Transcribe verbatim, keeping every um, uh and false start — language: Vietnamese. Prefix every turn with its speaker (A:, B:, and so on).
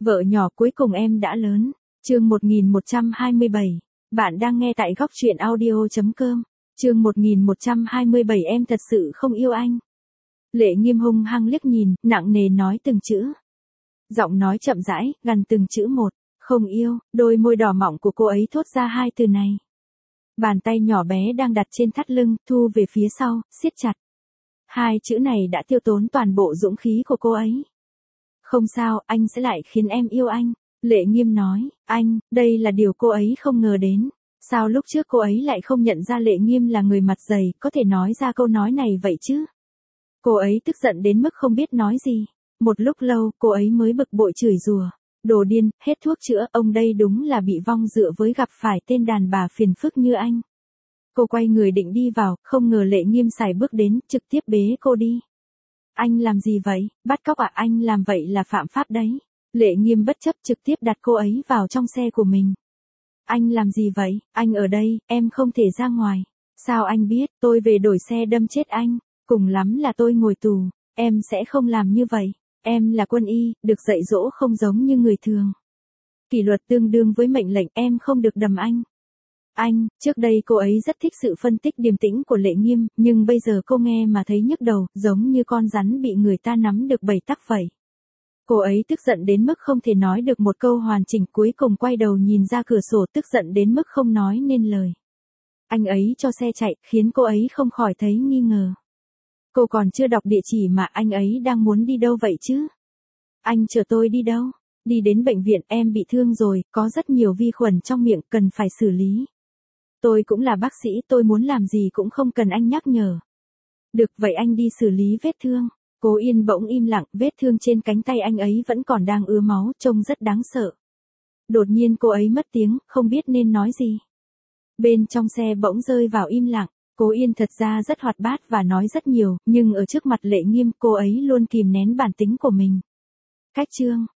A: Vợ nhỏ cuối cùng em đã lớn. Chương một nghìn một trăm hai mươi bảy. Bạn đang nghe tại góc truyện audio chấm com. Chương một nghìn một trăm hai mươi bảy em thật sự không yêu anh. Lệ Nghiêm hung hăng liếc nhìn, nặng nề nói từng chữ. Giọng nói chậm rãi, gần từng chữ một. Không yêu, đôi môi đỏ mọng của cô ấy thốt ra hai từ này. Bàn tay nhỏ bé đang đặt trên thắt lưng, thu về phía sau, siết chặt. Hai chữ này đã tiêu tốn toàn bộ dũng khí của cô ấy. Không sao, anh sẽ lại khiến em yêu anh. Lệ Nghiêm nói, anh, đây là điều cô ấy không ngờ đến. Sao lúc trước cô ấy lại không nhận ra Lệ Nghiêm là người mặt dày, có thể nói ra câu nói này vậy chứ? Cô ấy tức giận đến mức không biết nói gì. Một lúc lâu, cô ấy mới bực bội chửi rủa. Đồ điên, hết thuốc chữa, ông đây đúng là bị vong dựa với gặp phải tên đàn bà phiền phức như anh. Cô quay người định đi vào, không ngờ Lệ Nghiêm sải bước đến, trực tiếp bế cô đi. Anh làm gì vậy? Bắt cóc à? Anh làm vậy là phạm pháp đấy. Lệ Nghiêm bất chấp trực tiếp đặt cô ấy vào trong xe của mình. Anh làm gì vậy? Anh ở đây, em không thể ra ngoài. Sao anh biết? Tôi về đổi xe đâm chết anh. Cùng lắm là tôi ngồi tù. Em sẽ không làm như vậy. Em là quân y, được dạy dỗ không giống như người thường. Kỷ luật tương đương với mệnh lệnh, em không được đầm anh. Anh, trước đây cô ấy rất thích sự phân tích điềm tĩnh của Lệ Nghiêm, nhưng bây giờ cô nghe mà thấy nhức đầu, giống như con rắn bị người ta nắm được bảy tắc vậy. Cô ấy tức giận đến mức không thể nói được một câu hoàn chỉnh, cuối cùng quay đầu nhìn ra cửa sổ, tức giận đến mức không nói nên lời. Anh ấy cho xe chạy, khiến cô ấy không khỏi thấy nghi ngờ. Cô còn chưa đọc địa chỉ mà anh ấy đang muốn đi đâu vậy chứ? Anh chở tôi đi đâu? Đi đến bệnh viện, em bị thương rồi, có rất nhiều vi khuẩn trong miệng cần phải xử lý. Tôi cũng là bác sĩ, tôi muốn làm gì cũng không cần anh nhắc nhở. Được, vậy anh đi xử lý vết thương. Cố Yên bỗng im lặng, vết thương trên cánh tay anh ấy vẫn còn đang ứa máu, trông rất đáng sợ. Đột nhiên cô ấy mất tiếng, không biết nên nói gì. Bên trong xe bỗng rơi vào im lặng. Cố Yên thật ra rất hoạt bát và nói rất nhiều, nhưng ở trước mặt Lệ Nghiêm cô ấy luôn kìm nén bản tính của mình. Cách chương